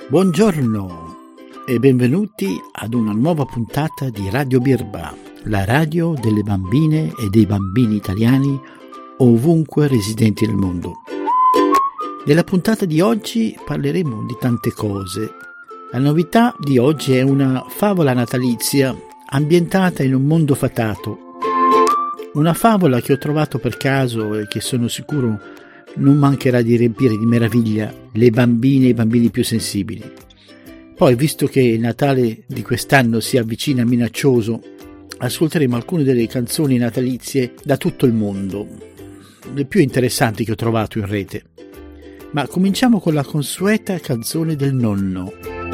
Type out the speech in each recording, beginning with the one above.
Buongiorno e benvenuti ad una nuova puntata di Radio Birba, la radio delle bambine e dei bambini italiani ovunque residenti nel mondo. Nella puntata di oggi parleremo di tante cose. La novità di oggi è una favola natalizia ambientata in un mondo fatato. Una favola che ho trovato per caso e che sono sicuro non mancherà di riempire di meraviglia le bambine e i bambini più sensibili. Poi, visto che il Natale di quest'anno si avvicina minaccioso, ascolteremo alcune delle canzoni natalizie da tutto il mondo, le più interessanti che ho trovato in rete. Ma cominciamo con la consueta canzone del nonno.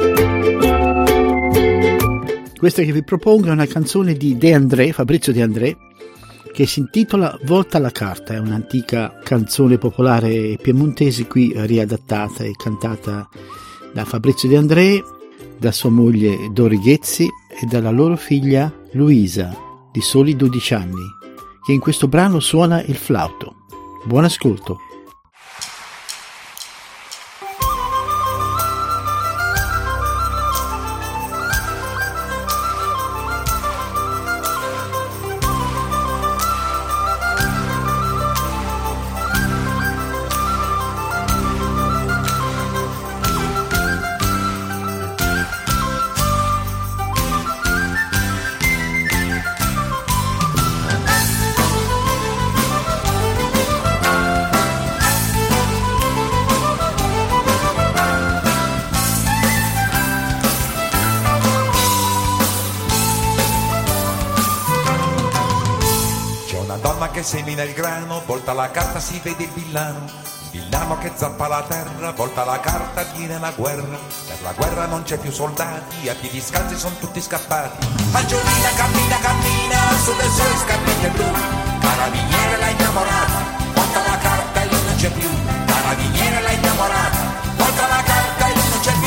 Questa che vi propongo è una canzone di De André, Fabrizio De André, che si intitola Volta alla carta. È un'antica canzone popolare piemontese qui riadattata e cantata da Fabrizio De André, da sua moglie Dori Ghezzi e dalla loro figlia Luisa, di soli 12 anni, che in questo brano suona il flauto. Buon ascolto. Che semina il grano, volta la carta si vede il villano che zappa la terra, volta la carta viene la guerra, per la guerra non c'è più soldati, a piedi scalzi sono tutti scappati. Angiolina cammina, su dei suoi scarpette blu, carabiniere l'ha innamorata, volta la carta e lui non c'è più, carabiniere l'ha innamorata, volta la carta e lui non c'è più.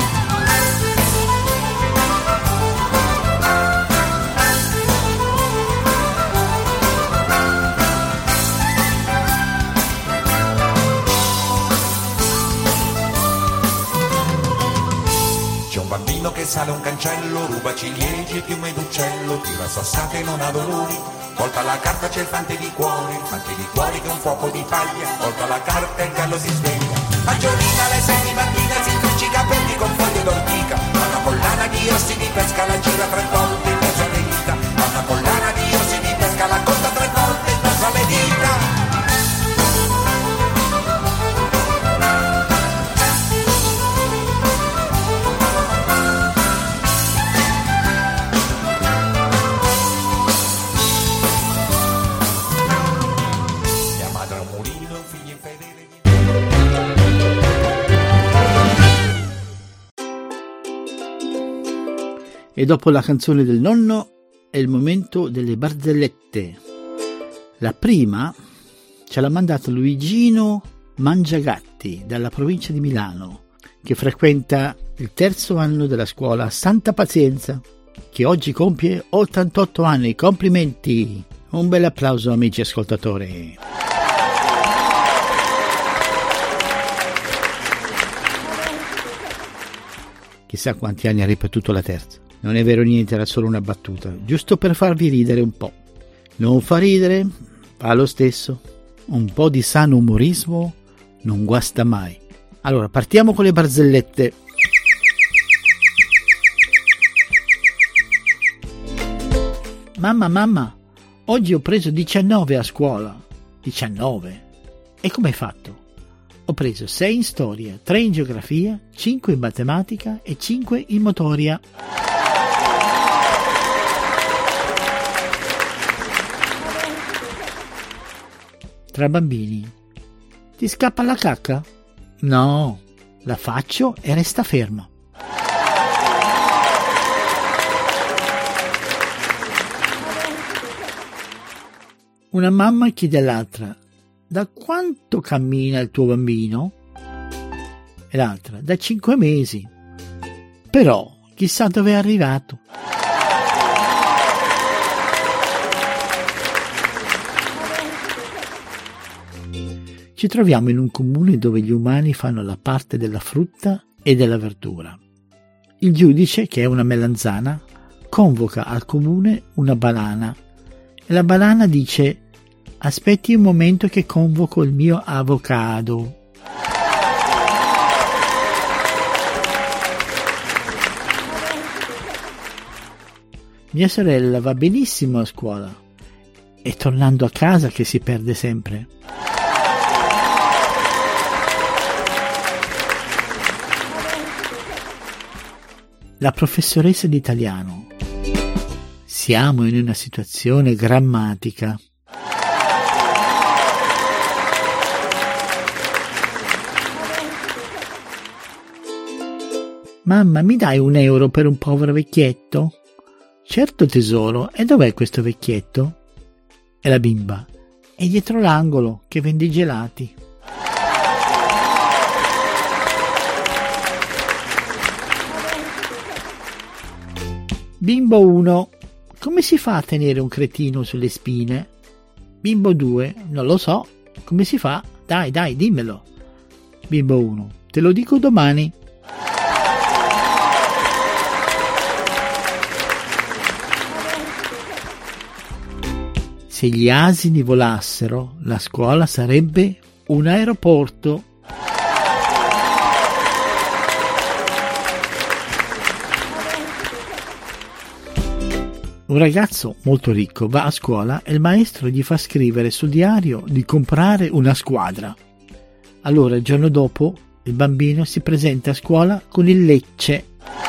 Bambino che sale un cancello, ruba ciliegie e piume d'uccello, tira sassate e non ha dolori, volta la carta c'è il fante di cuori che è un fuoco di paglia, volta la carta e il gallo si sveglia. Angiolina alle 6 di mattina si infrange i capelli con foglie d'ortica, ha una collana di ossi di pesca, la gira 3 volte in mezzo alle dita, ha una collana di ossi di pesca, la conta 3 volte in mezzo alle dita. E dopo la canzone del nonno è il momento delle barzellette. La prima ce l'ha mandata Luigino Mangiagatti dalla provincia di Milano, che frequenta il 3° anno della scuola Santa Pazienza, che oggi compie 88 anni. Complimenti! Un bel applauso, amici ascoltatori. Chissà quanti anni ha ripetuto la terza. Non è vero niente, era solo una battuta, giusto per farvi ridere un po'. Non fa ridere, fa lo stesso. Un po' di sano umorismo non guasta mai. Allora, partiamo con le barzellette. Mamma, oggi ho preso 19 a scuola. 19? E come hai fatto? Ho preso 6 in storia, 3 in geografia, 5 in matematica e 5 in motoria. Tra bambini. Ti scappa la cacca? No, la faccio e resta ferma. Una mamma chiede all'altra: da quanto cammina il tuo bambino? E l'altra: da 5 mesi. Però chissà dove è arrivato. Ci troviamo in un comune dove gli umani fanno la parte della frutta e della verdura. Il giudice, che è una melanzana, convoca al comune una banana e la banana dice: aspetti un momento che convoco il mio avocado. Mia sorella va benissimo a scuola, è tornando a casa che si perde sempre. La professoressa di italiano: siamo in una situazione grammatica. Mamma, mi dai €1 per un povero vecchietto? Certo tesoro, e dov'è questo vecchietto? E la bimba: è dietro l'angolo che vende i gelati. Bimbo 1: come si fa a tenere un cretino sulle spine? Bimbo 2: non lo so, come si fa? Dai, dimmelo. Bimbo 1: te lo dico domani. Se gli asini volassero, la scuola sarebbe un aeroporto. Un ragazzo molto ricco va a scuola e il maestro gli fa scrivere sul diario di comprare una squadra. Allora il giorno dopo il bambino si presenta a scuola con il Lecce.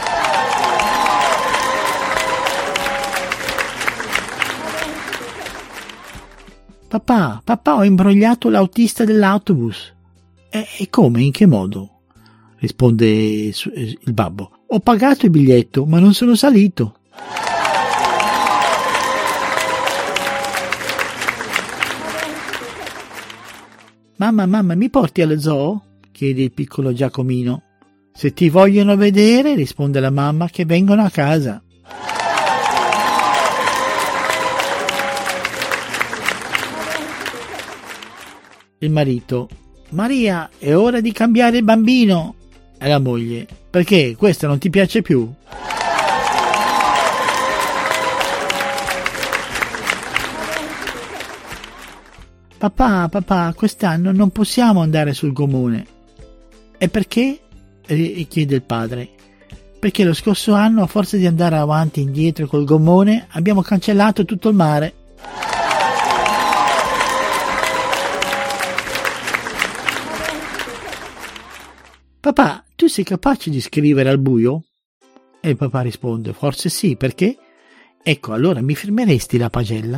Papà, ho imbrogliato l'autista dell'autobus. E come? In che modo? Risponde il babbo. Ho pagato il biglietto, ma non sono salito. Mamma, mi porti allo zoo? Chiede il piccolo Giacomino. Se ti vogliono vedere, risponde la mamma, che vengono a casa. Il marito: Maria, è ora di cambiare il bambino. E la moglie: perché? Questo non ti piace più? Papà, quest'anno non possiamo andare sul gommone. E perché? Chiede il padre. Perché lo scorso anno, a forza di andare avanti e indietro col gommone, abbiamo cancellato tutto il mare. Papà, tu sei capace di scrivere al buio? E il papà risponde: forse sì, perché? Ecco, allora mi firmeresti la pagella?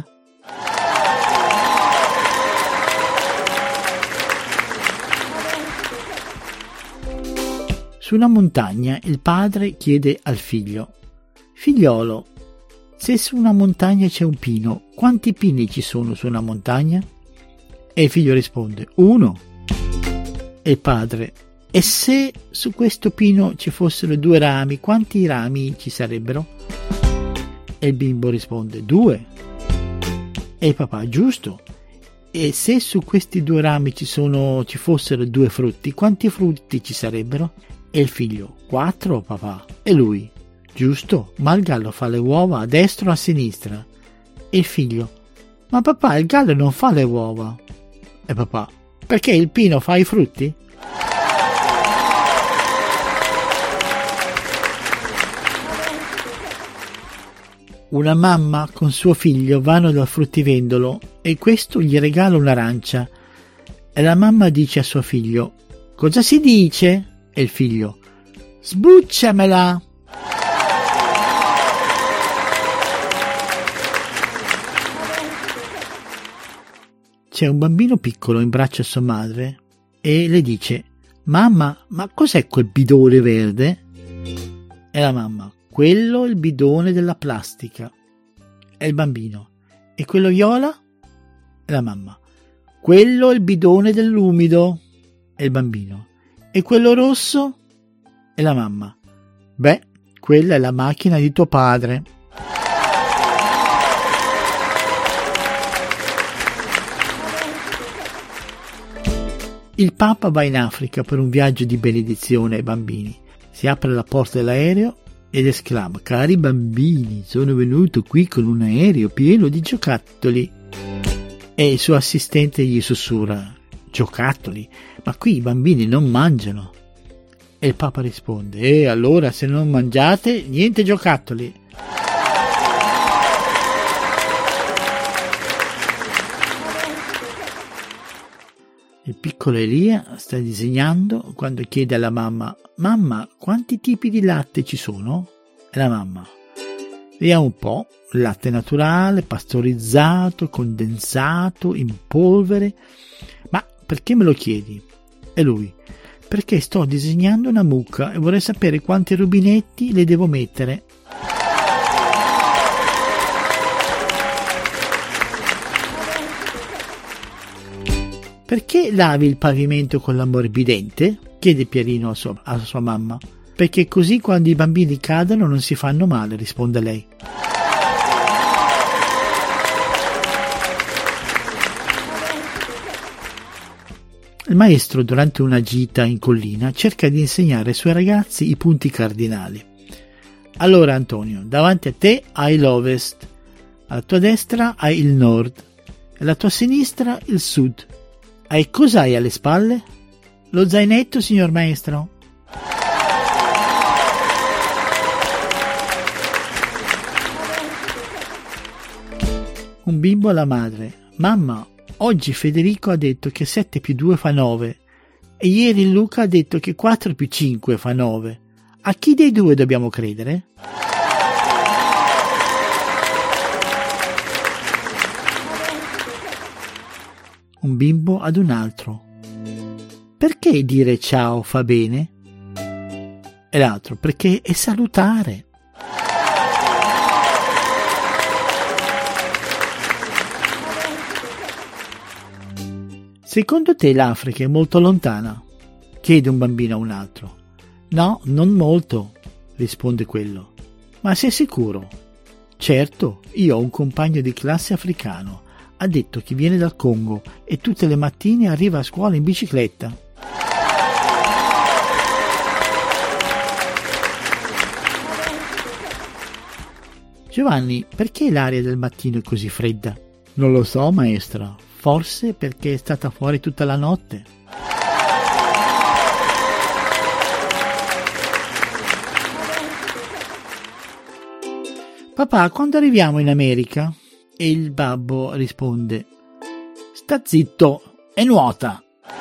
Su una montagna il padre chiede al figlio: figliolo, se su una montagna c'è un pino, quanti pini ci sono su una montagna? E il figlio risponde: 1. E il padre: e se su questo pino ci fossero 2 rami, quanti rami ci sarebbero? E il bimbo risponde: 2. E il papà: giusto. E se su questi 2 rami ci fossero 2 frutti, quanti frutti ci sarebbero? E il figlio: 4, papà. E lui: giusto, ma il gallo fa le uova a destra o a sinistra? E il figlio: ma papà, il gallo non fa le uova. E papà: perché il pino fa i frutti? Una mamma con suo figlio vanno dal fruttivendolo e questo gli regala un'arancia. E la mamma dice a suo figlio: cosa si dice? E il figlio: sbucciamela. C'è un bambino piccolo in braccio a sua madre e le dice: mamma, ma cos'è quel bidone verde? E la mamma: quello è il bidone della plastica. E il bambino: e quello viola? E la mamma: quello è il bidone dell'umido. E il bambino: e quello rosso? E la mamma: beh, quella è la macchina di tuo padre. Il Papa va in Africa per un viaggio di benedizione ai bambini Si apre la porta dell'aereo ed esclama: cari bambini, sono venuto qui con un aereo pieno di giocattoli. E il suo assistente gli sussurra: giocattoli? Ma qui i bambini non mangiano. E il Papa risponde: e allora se non mangiate, niente giocattoli. Il piccolo Elia sta disegnando quando chiede alla mamma: mamma, quanti tipi di latte ci sono? E la mamma: vediamo un po', latte naturale, pastorizzato, condensato, in polvere. Ma perché me lo chiedi? E lui: perché sto disegnando una mucca e vorrei sapere quanti rubinetti le devo mettere. Perché lavi il pavimento con l'ammorbidente? Chiede Pierino a sua mamma. Perché così quando i bambini cadono non si fanno male, risponde lei. Il maestro, durante una gita in collina, cerca di insegnare ai suoi ragazzi i punti cardinali. Allora, Antonio, davanti a te hai l'ovest, alla tua destra hai il nord e alla tua sinistra il sud. E cosa hai alle spalle? Lo zainetto, signor maestro. Un bimbo alla madre: mamma, oggi Federico ha detto che 7 più 2 fa 9 e ieri Luca ha detto che 4 più 5 fa 9. A chi dei due dobbiamo credere? Un bimbo ad un altro: perché dire ciao fa bene? E l'altro: perché è salutare. Secondo te l'Africa è molto lontana? Chiede un bambino a un altro. No, non molto, risponde quello. Ma sei sicuro? Certo, io ho un compagno di classe africano. Ha detto che viene dal Congo e tutte le mattine arriva a scuola in bicicletta. Giovanni, perché l'aria del mattino è così fredda? Non lo so, maestra. Forse perché è stata fuori tutta la notte. Papà, quando arriviamo in America? E il babbo risponde: sta zitto e nuota.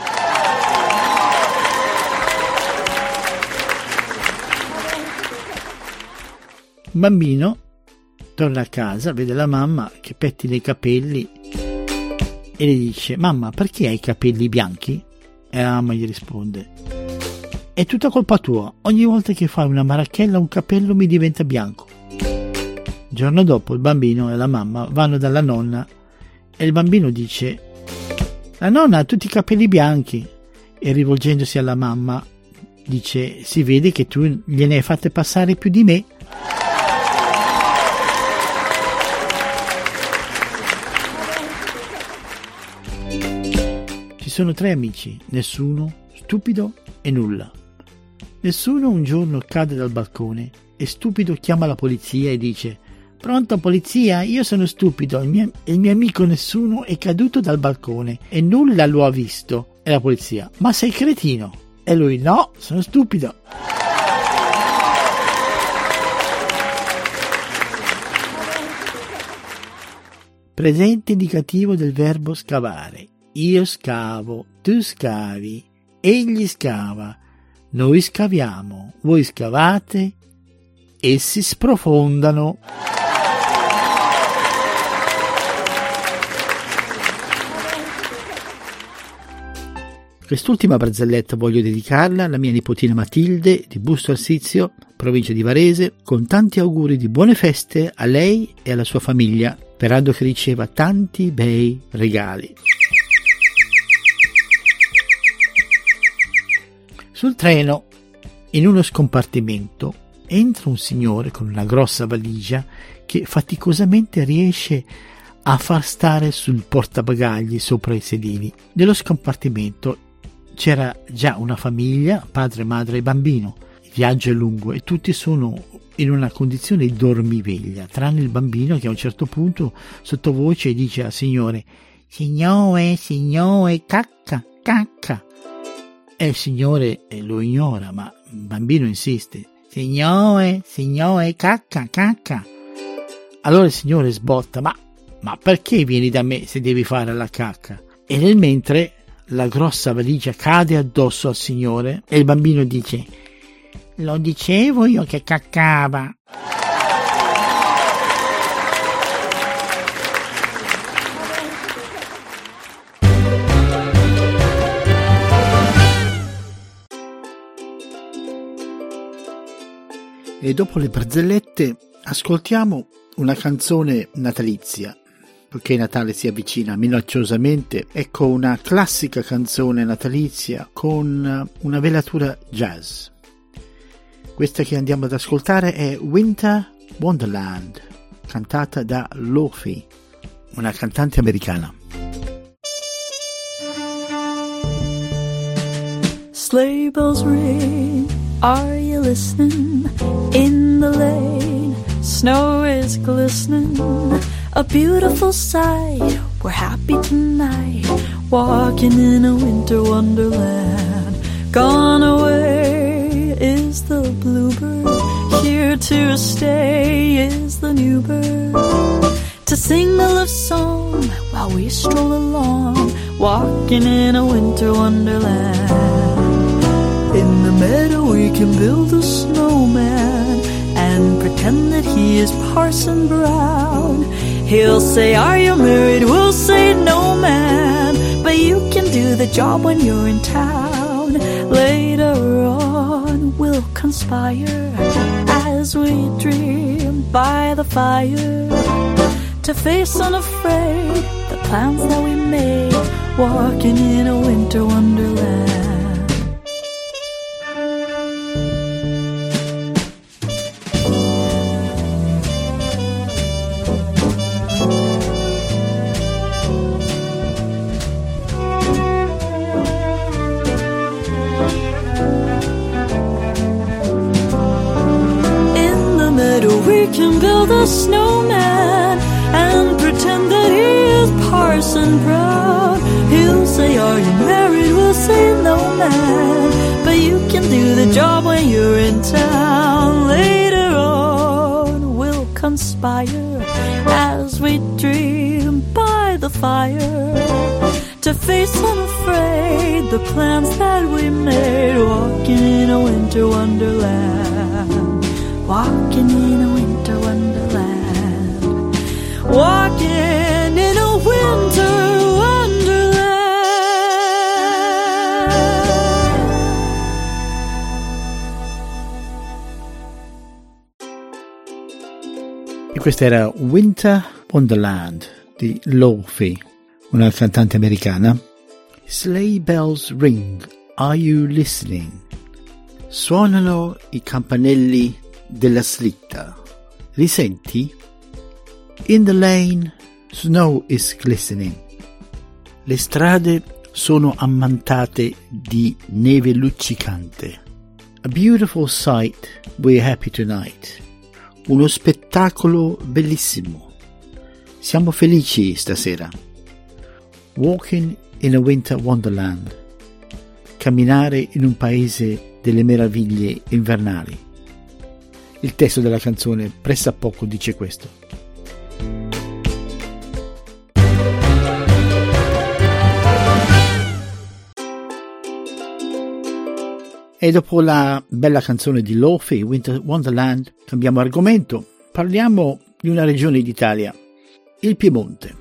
Un bambino torna a casa, vede la mamma che pettina i capelli e le dice: mamma, perché hai i capelli bianchi? E la mamma gli risponde: è tutta colpa tua, ogni volta che fai una marachella un capello mi diventa bianco. Il giorno dopo il bambino e la mamma vanno dalla nonna e il bambino dice: la nonna ha tutti i capelli bianchi, e rivolgendosi alla mamma dice: si vede che tu gliene hai fatte passare più di me. Ci sono 3 amici, nessuno, stupido e nulla. Nessuno un giorno cade dal balcone e stupido chiama la polizia e dice: pronto polizia, io sono stupido, il mio amico nessuno è caduto dal balcone e nulla lo ha visto. E la polizia: ma sei cretino? E lui: no, sono stupido. Presente indicativo del verbo scavare. Io scavo, tu scavi, egli scava, noi scaviamo, voi scavate, essi sprofondano. Quest'ultima barzelletta voglio dedicarla alla mia nipotina Matilde di Busto Arsizio, provincia di Varese, con tanti auguri di buone feste a lei e alla sua famiglia, sperando che riceva tanti bei regali. Sul treno, in uno scompartimento, entra un signore con una grossa valigia che faticosamente riesce a far stare sul portabagagli sopra i sedili. Nello scompartimento c'era già una famiglia, padre, madre e bambino. Il viaggio è lungo e tutti sono in una condizione di dormiveglia, tranne il bambino che a un certo punto sottovoce dice al Signore: Signore, cacca, cacca. E il Signore lo ignora, ma il bambino insiste: Signore, cacca, cacca. Allora il Signore sbotta: ma perché vieni da me se devi fare la cacca? E nel mentre la grossa valigia cade addosso al Signore e il bambino dice: lo dicevo io che caccava. E dopo le barzellette ascoltiamo una canzone natalizia, perché Natale si avvicina minacciosamente. Ecco una classica canzone natalizia con una velatura jazz. Questa che andiamo ad ascoltare è Winter Wonderland, cantata da Lofi, una cantante americana. Sleigh bells ring, are you listening? In the lane, snow is glistening, a beautiful sight. We're happy tonight, walking in a winter wonderland. Gone away is the bluebird, here to stay is the new bird. To sing a love song while we stroll along, walking in a winter wonderland. In the meadow we can build a snowman and pretend that he is Parson Brown. He'll say, are you married? We'll say, no, man, but you can do the job when you're in town. Later on we'll conspire as we dream by the fire to face unafraid the plans that we made, walking in a winter wonderland. We can build a snowman and pretend that he is Parson Brown. He'll say, are you married? We'll say, no, man, but you can do the job when you're in town. Later on we'll conspire as we dream by the fire to face unafraid the plans that we made, walking in a winter wonderland. Walking in a winter wonderland, walking in a winter wonderland. E questa era Winter Wonderland di Lofi, una cantante americana. Sleigh bells ring, are you listening? Suonano i campanelli della slitta. Li senti? In the lane, snow is glistening. Le strade sono ammantate di neve luccicante. A beautiful sight, we're happy tonight. Uno spettacolo bellissimo. Siamo felici stasera. Walking in a winter wonderland. Camminare in un paese delle meraviglie invernali. Il testo della canzone pressappoco dice questo. E dopo la bella canzone di Lofi, Winter Wonderland, cambiamo argomento. Parliamo di una regione d'Italia, il Piemonte.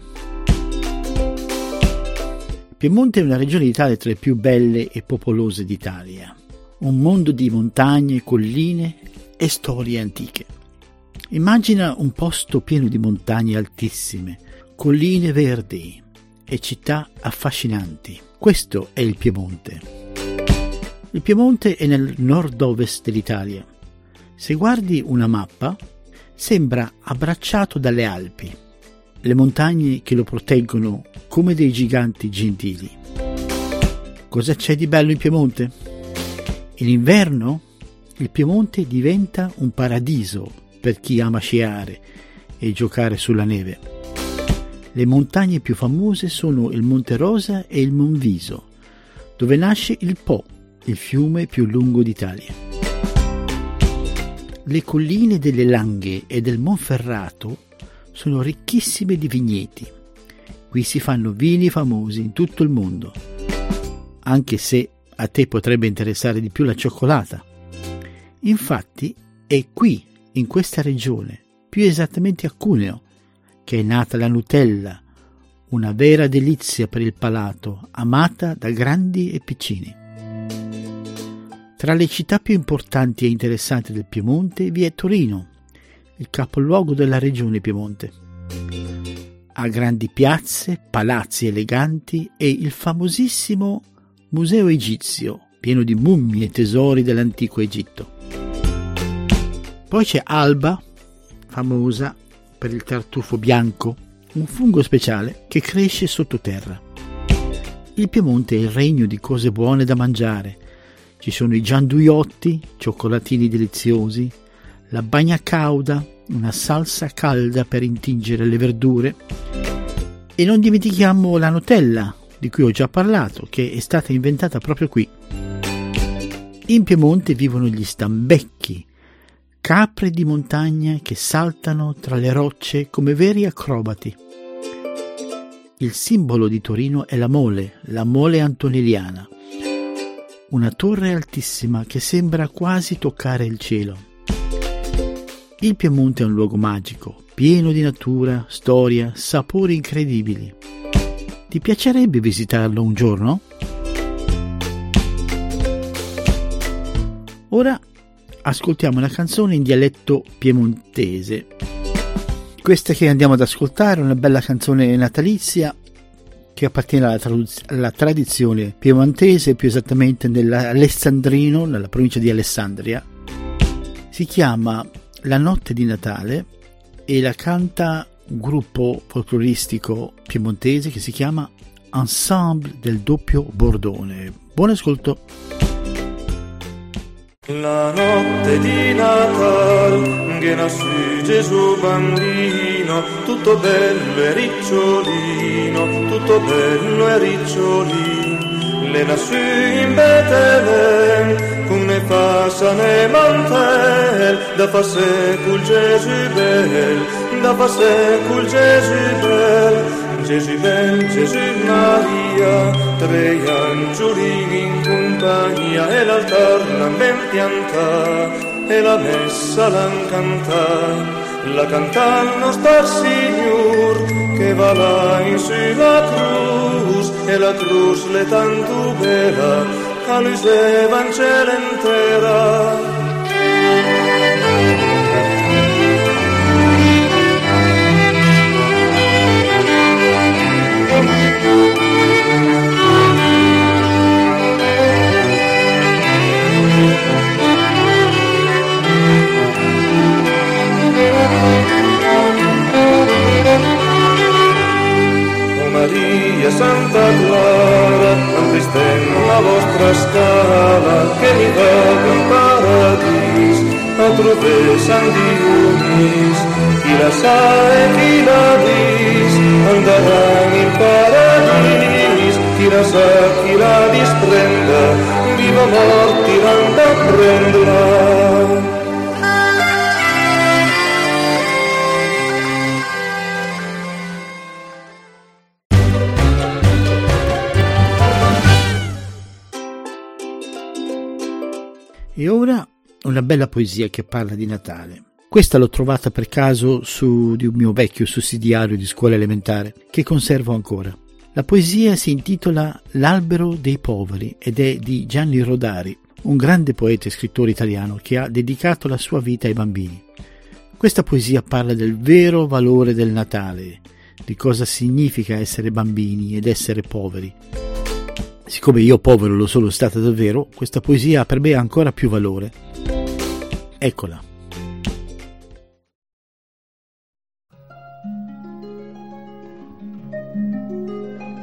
Il Piemonte è una regione d'Italia tra le più belle e popolose d'Italia. Un mondo di montagne, colline e storie antiche. Immagina un posto pieno di montagne altissime, colline verdi e città affascinanti. Questo è il Piemonte. Il Piemonte è nel nord-ovest dell'Italia. Se guardi una mappa, sembra abbracciato dalle Alpi, le montagne che lo proteggono come dei giganti gentili. Cosa c'è di bello in Piemonte? In inverno il Piemonte diventa un paradiso per chi ama sciare e giocare sulla neve. Le montagne più famose sono il Monte Rosa e il Monviso, dove nasce il Po, il fiume più lungo d'Italia. Le colline delle Langhe e del Monferrato sono ricchissime di vigneti. Qui si fanno vini famosi in tutto il mondo, anche se a te potrebbe interessare di più la cioccolata. Infatti è qui, in questa regione, più esattamente a Cuneo, che è nata la Nutella, una vera delizia per il palato, amata da grandi e piccini. Tra le città più importanti e interessanti del Piemonte vi è Torino, il capoluogo della regione Piemonte. Ha grandi piazze, palazzi eleganti e il famosissimo Museo Egizio, pieno di mummie e tesori dell'antico Egitto. Poi c'è Alba, famosa per il tartufo bianco, un fungo speciale che cresce sottoterra. Il Piemonte è il regno di cose buone da mangiare. Ci sono i gianduiotti, cioccolatini deliziosi, la bagna cauda, una salsa calda per intingere le verdure, e non dimentichiamo la Nutella, di cui ho già parlato, che è stata inventata proprio qui. In Piemonte vivono gli stambecchi, capre di montagna che saltano tra le rocce come veri acrobati. Il simbolo di Torino è la mole antonelliana, una torre altissima che sembra quasi toccare il cielo. Il Piemonte è un luogo magico, pieno di natura, storia, sapori incredibili. Ti piacerebbe visitarlo un giorno? Ora ascoltiamo una canzone in dialetto piemontese. Questa che andiamo ad ascoltare è una bella canzone natalizia che appartiene alla tradizione piemontese, più esattamente nell'Alessandrino, nella provincia di Alessandria. Si chiama La notte di Natale e la canta un gruppo folcloristico piemontese che si chiama Ensemble del Doppio Bordone. Buon ascolto. La notte di Natale che nasce Gesù bambino, tutto bello e ricciolino, tutto bello e ricciolino. Le nasce in Betlemme con ne fascia ne mantel, da fa secol Gesù bel, da fa secol Gesù bel. Gesù bel, Gesù Maria, tre angeli in compagnia, e l'altar l'han ben piantà, e la messa l'han cantà, la cantà il nostro Signor, che va là in su la cruz, e la cruz le tanto bella, che lui se Vangelo intera. Maria Santa Clara, entristendo la vostra scala, che mi va in paradis, a trovare San Dionis, chi la sa e chi la dis, andrà in paradis, chi la sa, chi la disprenda, viva morti randa prenderà. E ora una bella poesia che parla di Natale. Questa l'ho trovata per caso di un mio vecchio sussidiario di scuola elementare, che conservo ancora. La poesia si intitola L'albero dei poveri ed è di Gianni Rodari, un grande poeta e scrittore italiano che ha dedicato la sua vita ai bambini. Questa poesia parla del vero valore del Natale, di cosa significa essere bambini ed essere poveri. Siccome io povero lo sono stato davvero, questa poesia ha per me ancora più valore. Eccola.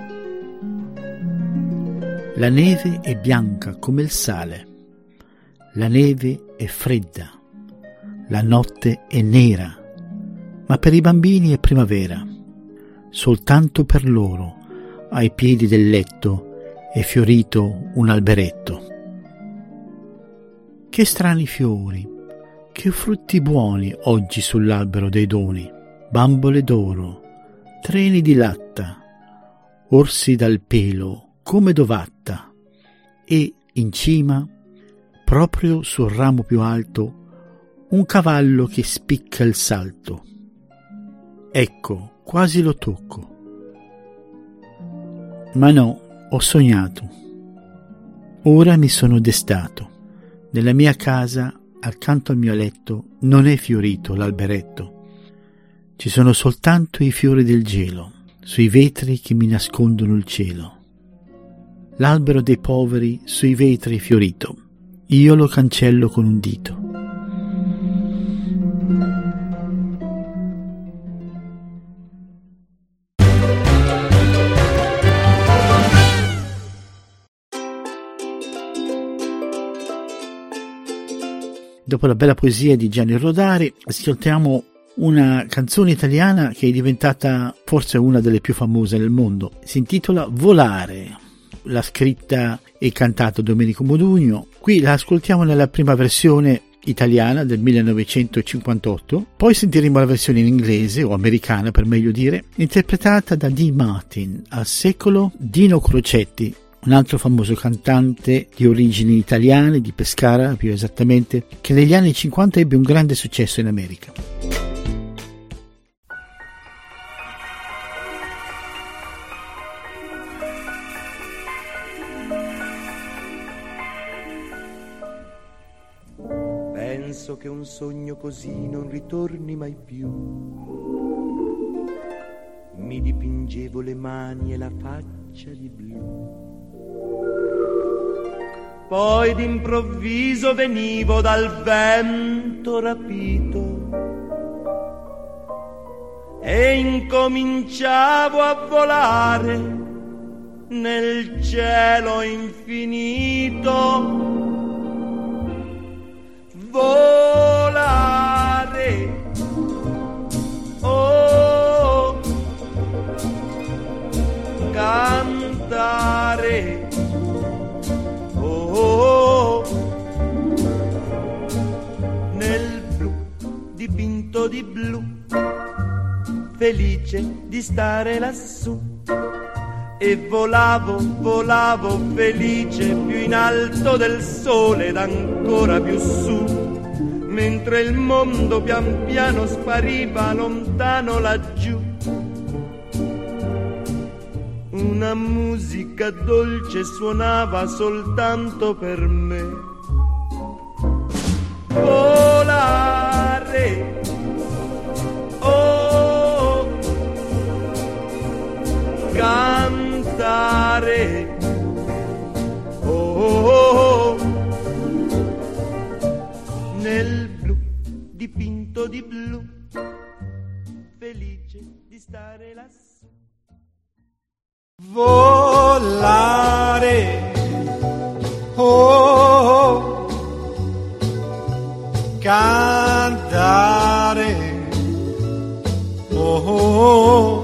La neve è bianca come il sale. La neve è fredda, la notte è nera, ma per i bambini è primavera. Soltanto per loro, ai piedi del letto, è fiorito un alberetto. Che strani fiori, che frutti buoni oggi sull'albero dei doni, bambole d'oro, treni di latta, orsi dal pelo come d'ovatta, e in cima, proprio sul ramo più alto, un cavallo che spicca il salto. Ecco, quasi lo tocco. Ma no, ho sognato. Ora mi sono destato. Nella mia casa, accanto al mio letto, non è fiorito l'alberetto. Ci sono soltanto i fiori del gelo, sui vetri che mi nascondono il cielo. L'albero dei poveri sui vetri è fiorito. Io lo cancello con un dito. Dopo la bella poesia di Gianni Rodari, ascoltiamo una canzone italiana che è diventata forse una delle più famose nel mondo. Si intitola Volare. L'ha scritta e cantata Domenico Modugno. Qui la ascoltiamo nella prima versione italiana del 1958, poi sentiremo la versione in inglese o americana per meglio dire, interpretata da Dean Martin. Al secolo Dino Crocetti, un altro famoso cantante di origini italiane, di Pescara più esattamente, che negli anni 50 ebbe un grande successo in America. Penso che un sogno così non ritorni mai più. Mi dipingevo le mani e la faccia di blu. Poi d'improvviso venivo dal vento rapito e incominciavo a volare nel cielo infinito. Volare, oh, cantare, oh, nel blu dipinto di blu, felice di stare lassù. E volavo, volavo felice più in alto del sole ed ancora più su, mentre il mondo pian piano spariva lontano laggiù. Una musica dolce suonava soltanto per me. Volare, oh, cantare, oh, nel blu dipinto di blu, felice di stare lassù. Volare, oh, cantare, oh,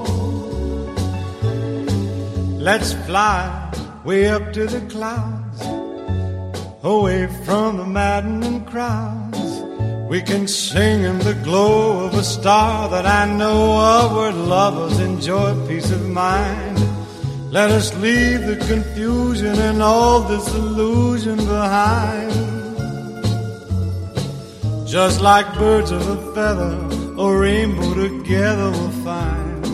let's fly way up to the clouds, away from the maddening crowds. We can sing in the glow of a star that I know of, where lovers enjoy peace of mind. Let us leave the confusion and all this illusion behind. Just like birds of a feather, a rainbow together we'll find.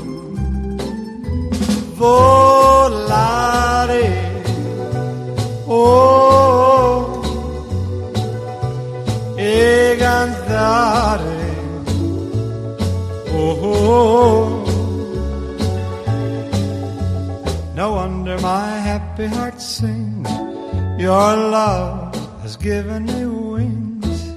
Volare, oh, e cantare, oh. No wonder my happy heart sings. Your love has given me wings.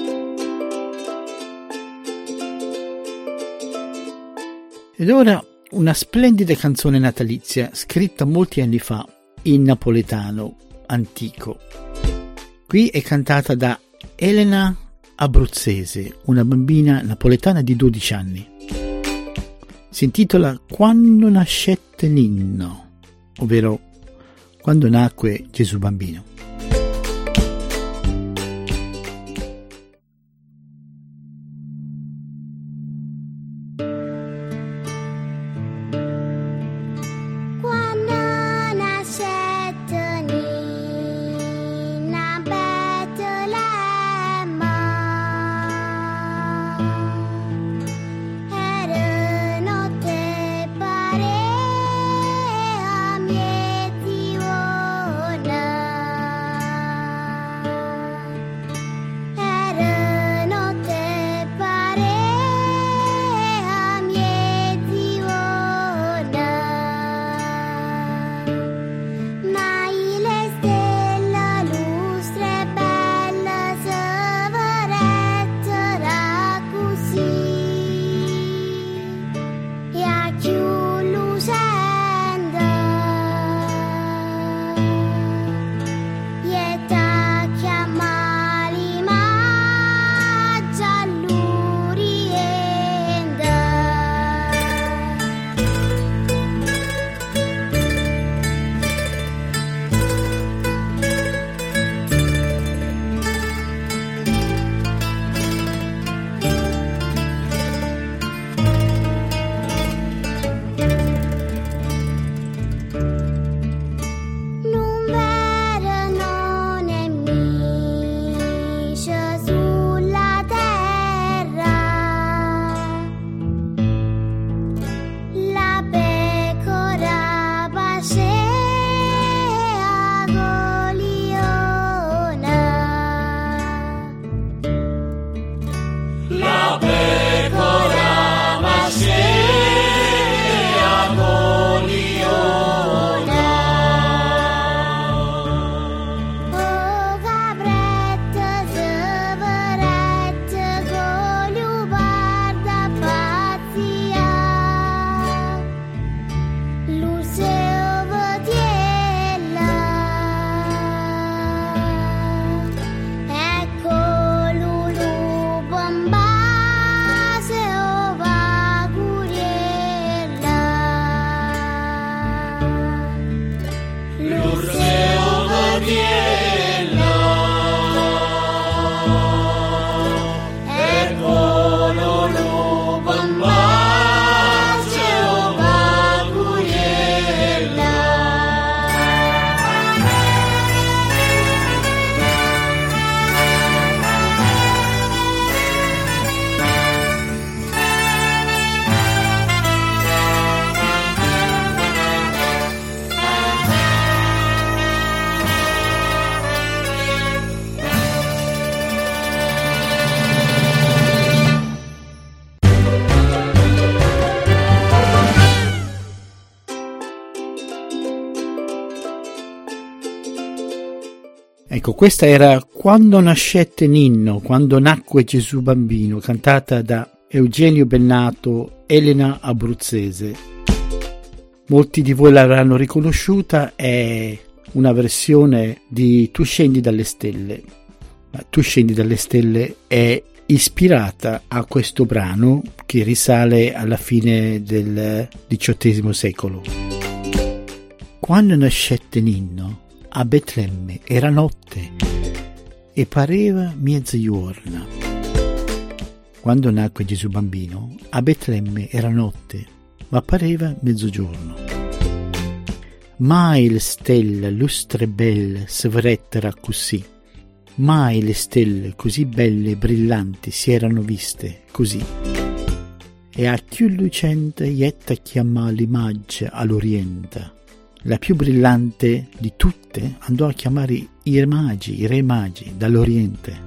Ed ora una splendida canzone natalizia scritta molti anni fa in napoletano antico. Qui è cantata da Elena Abruzzese, una bambina napoletana di 12 anni. Si intitola Quando nascette Ninno, ovvero quando nacque Gesù bambino. Ecco, questa era Quando nascette Ninno, quando nacque Gesù bambino, cantata da Eugenio Bennato, Elena Abruzzese. Molti di voi l'avranno riconosciuta, è una versione di Tu scendi dalle stelle. Tu scendi dalle stelle è ispirata a questo brano che risale alla fine del XVIII secolo. Quando nascette Ninno, a Betlemme era notte e pareva mezzogiorno. Quando nacque Gesù bambino, a Betlemme era notte, ma pareva mezzogiorno. Mai le stelle lustre belle s'avrettero così, mai le stelle così belle e brillanti si erano viste così. E a più lucente ietta chiamò l'immagine all'oriente. La più brillante di tutte andò a chiamare i re magi dall'Oriente.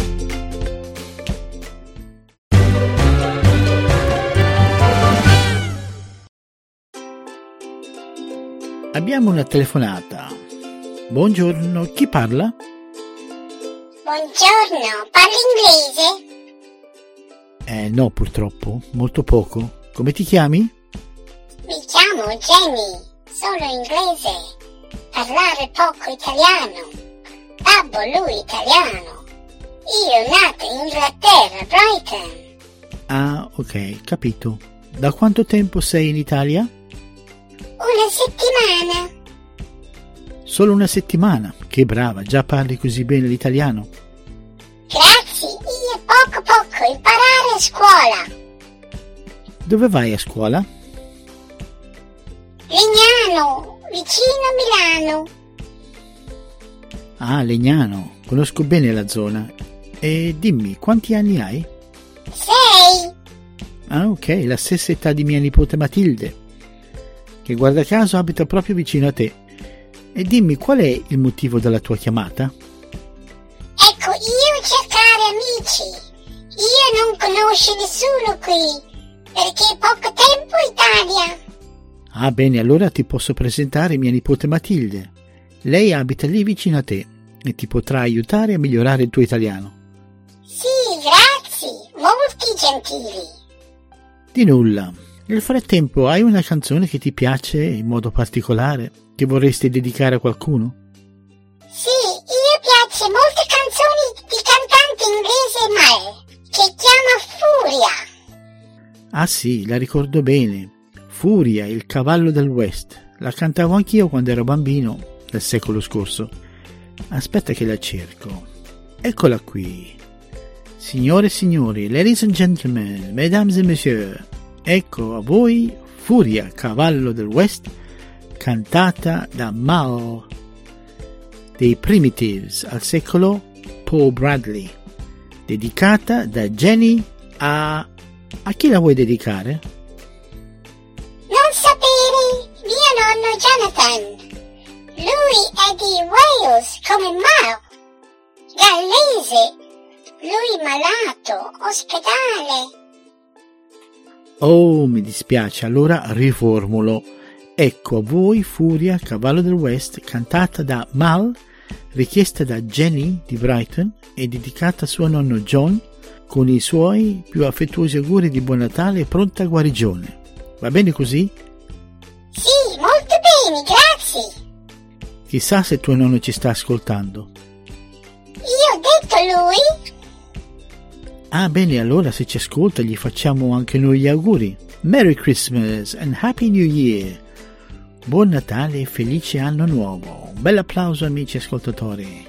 Abbiamo una telefonata. Buongiorno, chi parla? Buongiorno, parli inglese? No, purtroppo, molto poco. Come ti chiami? Mi chiamo Jenny, sono inglese, parlare poco italiano. Babbo lui italiano. Io nata in Inghilterra, Brighton. Ah, ok, capito. Da quanto tempo sei in Italia? Una settimana. Solo una settimana? Che brava, già parli così bene l'italiano. Grazie, io poco imparare a scuola. Dove vai a scuola? Legnano, vicino a Milano. Ah, Legnano, conosco bene la zona. E dimmi, quanti anni hai? 6. Ah, ok, la stessa età di mia nipote Matilde, che guarda caso abita proprio vicino a te. E dimmi, qual è il motivo della tua chiamata? Ecco, io cercare amici. Io non conosco nessuno qui, perché è poco tempo in Italia. Ah, bene, allora ti posso presentare mia nipote Matilde. Lei abita lì vicino a te e ti potrà aiutare a migliorare il tuo italiano. Sì, grazie, molti gentili. Di nulla. Nel frattempo, hai una canzone che ti piace in modo particolare, che vorresti dedicare a qualcuno? Sì, io piace molte canzoni di cantante inglese Mal, che chiama Furia. Ah sì, la ricordo bene. Furia, il cavallo del West. La cantavo anch'io quando ero bambino, del secolo scorso. Aspetta che la cerco. Eccola qui. Signore e signori, ladies and gentlemen, mesdames et messieurs, ecco a voi Furia, cavallo del West, cantata da Mal dei Primitives al secolo Paul Bradley, dedicata da Jenny a chi la vuoi dedicare? Non sapere, mio nonno Jonathan. Lui è di Wales come Mal. Gallese. Lui malato, ospedale. Oh, mi dispiace, allora riformulo. Ecco a voi Furia, cavallo del West, cantata da Mal, richiesta da Jenny di Brighton e dedicata a suo nonno John, con i suoi più affettuosi auguri di buon Natale e pronta guarigione. Va bene così? Sì, molto bene, grazie. Chissà se tuo nonno ci sta ascoltando. Io ho detto lui. Ah, bene, allora se ci ascolta gli facciamo anche noi gli auguri. Merry Christmas and Happy New Year. Buon Natale e felice anno nuovo. Un bel applauso amici ascoltatori.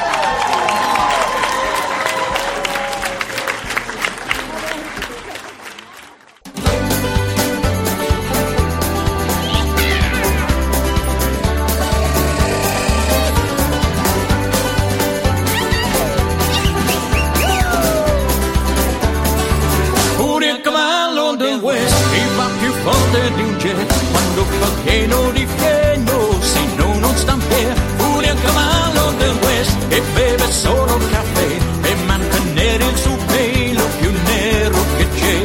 Di un jet quando fa pieno di freno, se no non sta in piedi. Furia cavallo del West e beve solo caffè e mantenere il suo pelo più nero che c'è.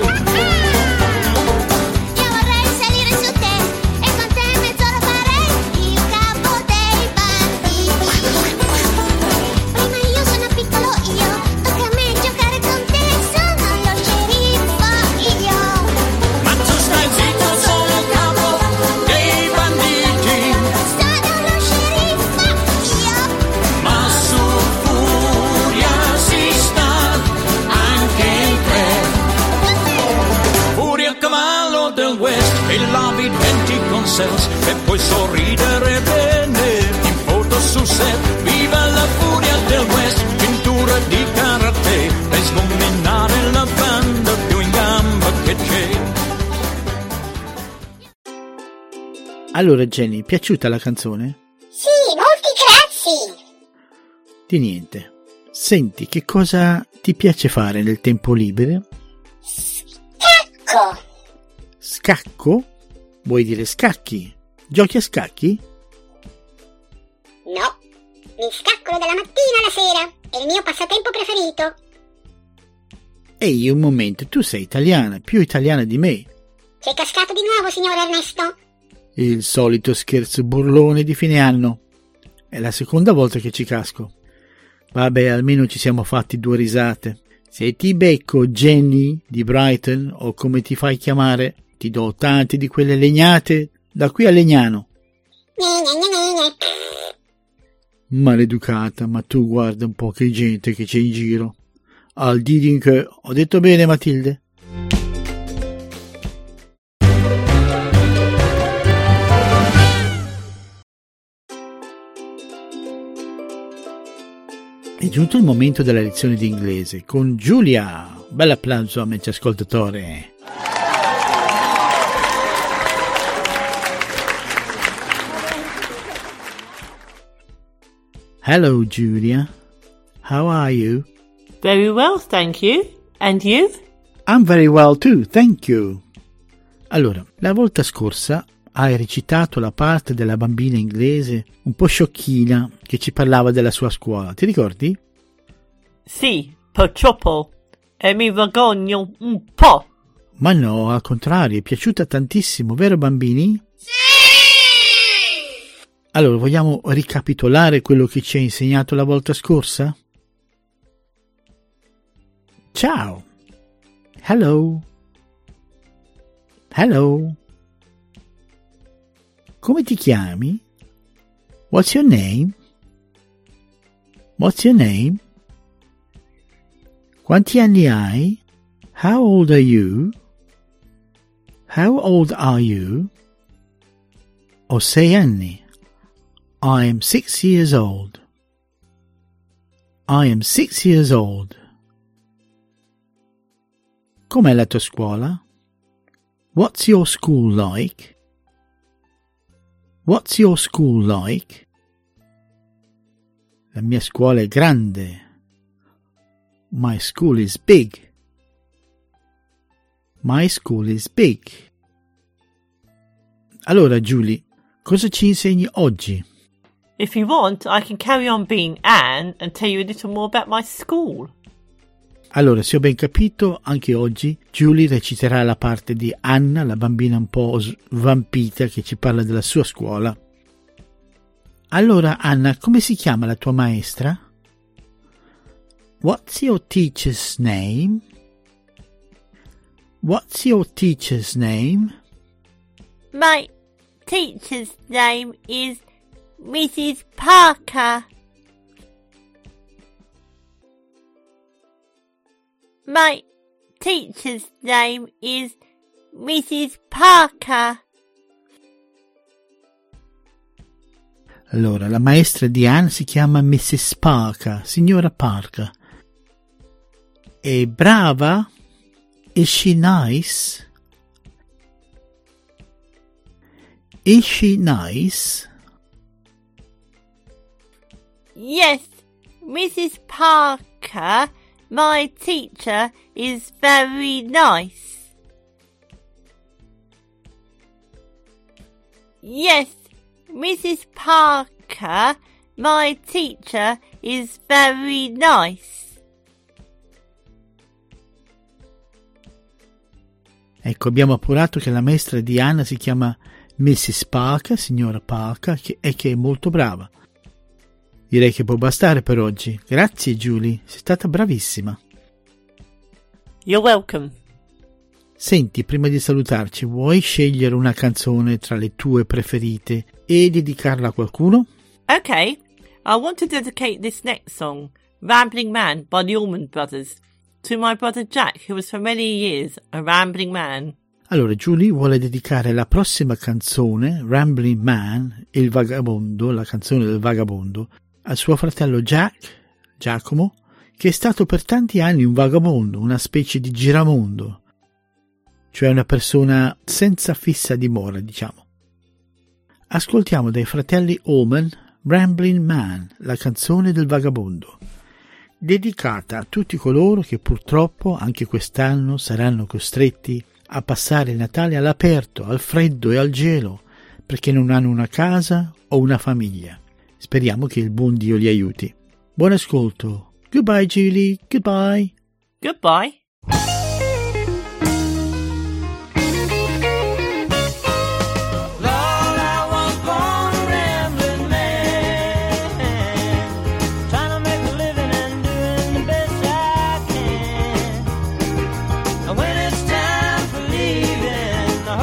Io vorrei salire su te e con te mezz'ora farei il capo dei bambini. Prima io sono piccolo io, tocca a me giocare con te, sono lo sceriffo io. Ma tu stai zitto, sono il capo dei banditi. Sono lo sceriffo io. Ma su Furia si sta anche in tre. Furia cavallo del West e lavi i denti con Sels e puoi sorridere bene in foto sul set. Viva la Furia del West, cintura di karate e sgominare la banda più in gamba che c'è. Allora Jenny, piaciuta la canzone? Sì, molti grazie. Di niente. Senti, che cosa ti piace fare nel tempo libero? Ecco, Scacco? Vuoi dire scacchi? Giochi a scacchi? no, mi scaccolo dalla mattina alla sera, è il mio passatempo preferito. Ehi, un momento, tu sei italiana, più italiana di me. C'è cascato di nuovo, signor Ernesto? Il solito scherzo burlone di fine anno. È la seconda volta che ci casco. Vabbè, almeno ci siamo fatti 2 risate. Se ti becco Jenny di Brighton, o come ti fai chiamare, ti do tante di quelle legnate da qui a Legnano. Maleducata, ma tu guarda un po' che gente che c'è in giro. Al didin che ho detto bene, Matilde? È giunto il momento della lezione di inglese con Giulia. Bell'applauso, amici ascoltatori. Hello, Julia. How are you? Very well, thank you. And you? I'm very well too, thank you. Allora, la volta scorsa hai recitato la parte della bambina inglese un po' sciocchina che ci parlava della sua scuola, ti ricordi? Sì, purtroppo. E mi vergogno un po'. Ma no, al contrario, è piaciuta tantissimo, vero bambini? Allora, vogliamo ricapitolare quello che ci hai insegnato la volta scorsa? Ciao. Hello. Hello. Come ti chiami? What's your name? What's your name? Quanti anni hai? How old are you? How old are you? Ho 6 anni. I am 6 years old. I am 6 years old. Com'è la tua scuola? What's your school like? What's your school like? La mia scuola è grande. My school is big. My school is big. Allora, Julie, cosa ci insegni oggi? If you want, I can carry on being Anne and tell you a little more about my school. Allora, se ho ben capito, anche oggi Julie reciterà la parte di Anna, la bambina un po' svampita che ci parla della sua scuola. Allora, Anna, come si chiama la tua maestra? What's your teacher's name? What's your teacher's name? My teacher's name is Mrs. Parker. My teacher's name is Mrs. Parker. Allora, la maestra di Anne si chiama Mrs. Parker, signora Parker. È brava? Is she nice? Is she nice? Yes, Mrs. Parker, my teacher, is very nice. Yes, Mrs. Parker, my teacher, is very nice. Ecco, abbiamo appurato che la maestra di Anna si chiama Mrs. Parker, signora Parker, e che è molto brava. Direi che può bastare per oggi. Grazie, Julie, sei stata bravissima. You're welcome. Senti, prima di salutarci, vuoi scegliere una canzone tra le tue preferite e dedicarla a qualcuno? Okay, I want to dedicate this next song, Rambling Man by the Allman Brothers, to my brother Jack, who was for many years a rambling man. Allora, Julie vuole dedicare la prossima canzone, Rambling Man, il vagabondo, la canzone del vagabondo, al suo fratello Giacomo, che è stato per tanti anni un vagabondo, una specie di giramondo, cioè una persona senza fissa dimora, diciamo. Ascoltiamo dai fratelli Allman Rambling Man, la canzone del vagabondo, dedicata a tutti coloro che purtroppo anche quest'anno saranno costretti a passare il Natale all'aperto, al freddo e al gelo, perché non hanno una casa o una famiglia. Speriamo che il buon Dio li aiuti. Buon ascolto. Goodbye, Julie. Goodbye. Goodbye. When it's time for leaving,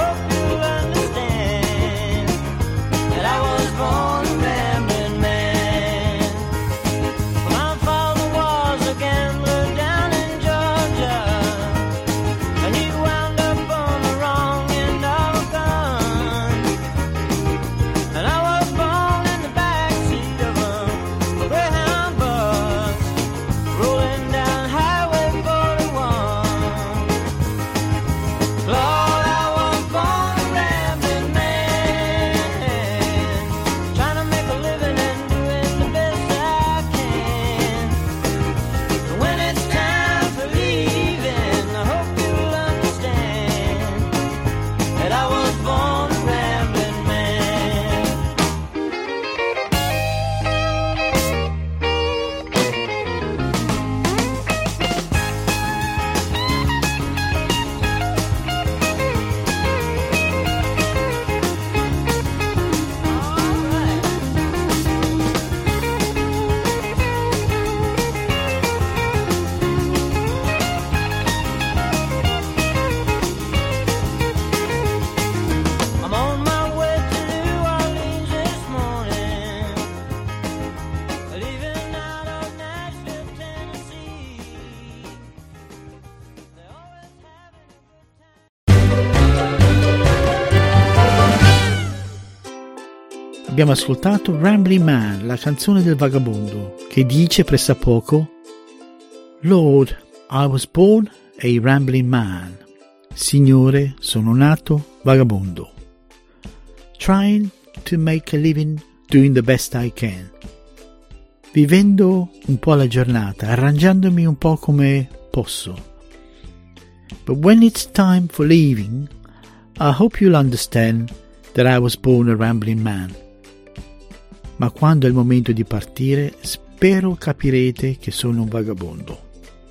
abbiamo ascoltato Rambling Man, la canzone del vagabondo, che dice pressappoco: Lord, I was born a rambling man. Signore, sono nato vagabondo. Trying to make a living, doing the best I can. Vivendo un po' la giornata, arrangiandomi un po' come posso. But when it's time for leaving, I hope you'll understand that I was born a rambling man. Ma quando è il momento di partire, spero capirete che sono un vagabondo.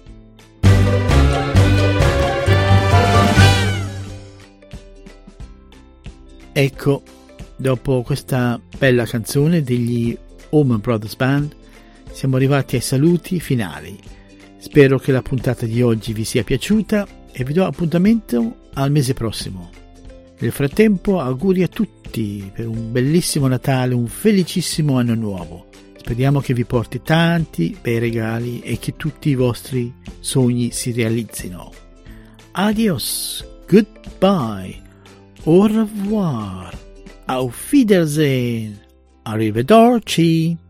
Ecco, dopo questa bella canzone degli Allman Brothers Band, siamo arrivati ai saluti finali. Spero che la puntata di oggi vi sia piaciuta e vi do appuntamento al mese prossimo. Nel frattempo, auguri a tutti per un bellissimo Natale, un felicissimo anno nuovo. Speriamo che vi porti tanti bei regali e che tutti i vostri sogni si realizzino. Adios, goodbye, au revoir, auf Wiedersehen, arrivederci.